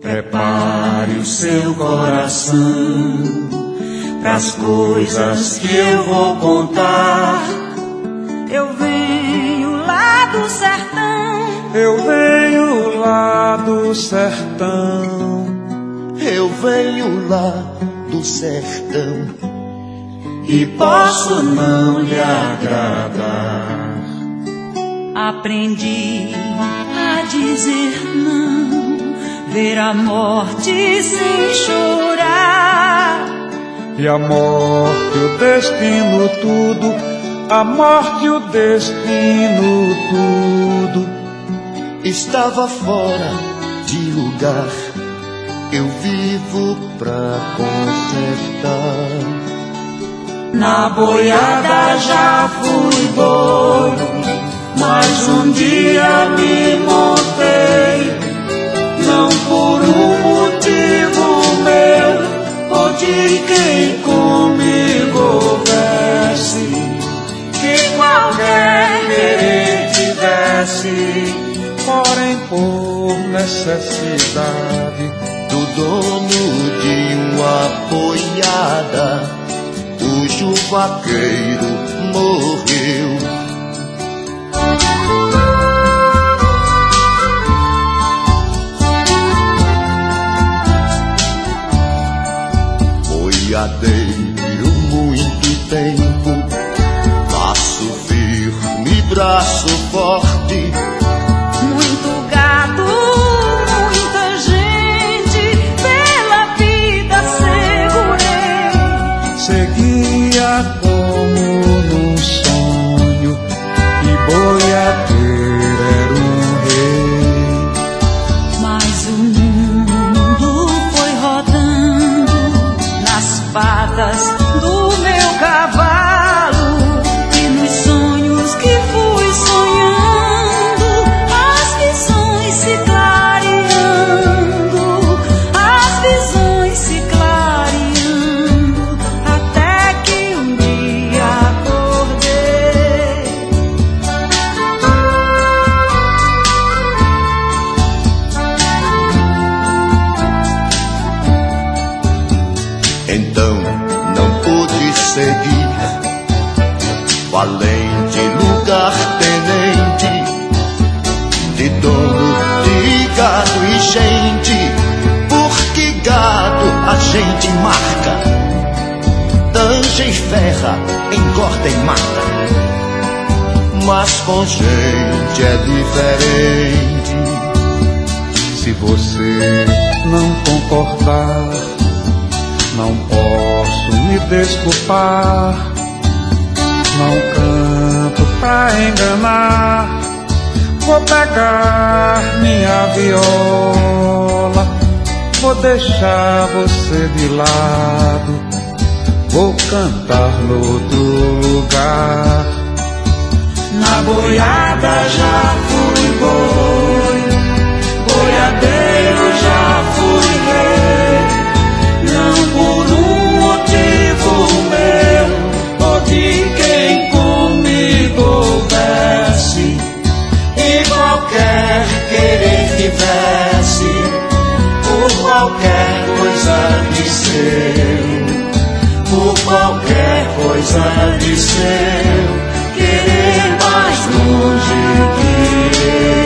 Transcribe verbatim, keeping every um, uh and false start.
Prepare o seu coração pras coisas que eu vou contar. Eu venho lá do sertão. Eu venho lá do sertão. Eu venho lá do sertão. E posso não lhe agradar. Aprendi a dizer não, ver a morte sem chorar. E a morte, o destino, tudo. A morte, o destino, tudo. Estava fora de lugar. Eu vivo pra consertar. Na boiada já fui boi, mas um dia me montei. Não por um motivo meu ou de quem comigo houvesse, que qualquer querer tivesse, porém por necessidade do dono de uma boiada, cujo vaqueiro morreu. Boiadeiro muito tempo, passo firme, braço forte. Muito gado, muita gente, pela vida segurei. Seguia como num sonho, e boiadeiro era um rei. Mas o mundo foi rodando nas patas do meu cavalo, e nos sonhos que fui sonhando, as visões se clareando, as visões se clareando, até que um dia acordei. Então não pude seguir, valente lugar-tenente, de dono de gado e gente, porque gado a gente marca, tanja e ferra, engorda e mata, mas com gente é diferente. Se você não concordar, não posso me desculpar. Não canto pra enganar. Vou pegar minha viola, vou deixar você de lado, vou cantar no outro lugar. Na boiada já fui boi, boiadeiro já fui rei. Não por um motivo meu ou de quem comigo houvesse, e qualquer querer tivesse, por qualquer coisa de seu, por qualquer coisa de seu, querer mais longe que eu.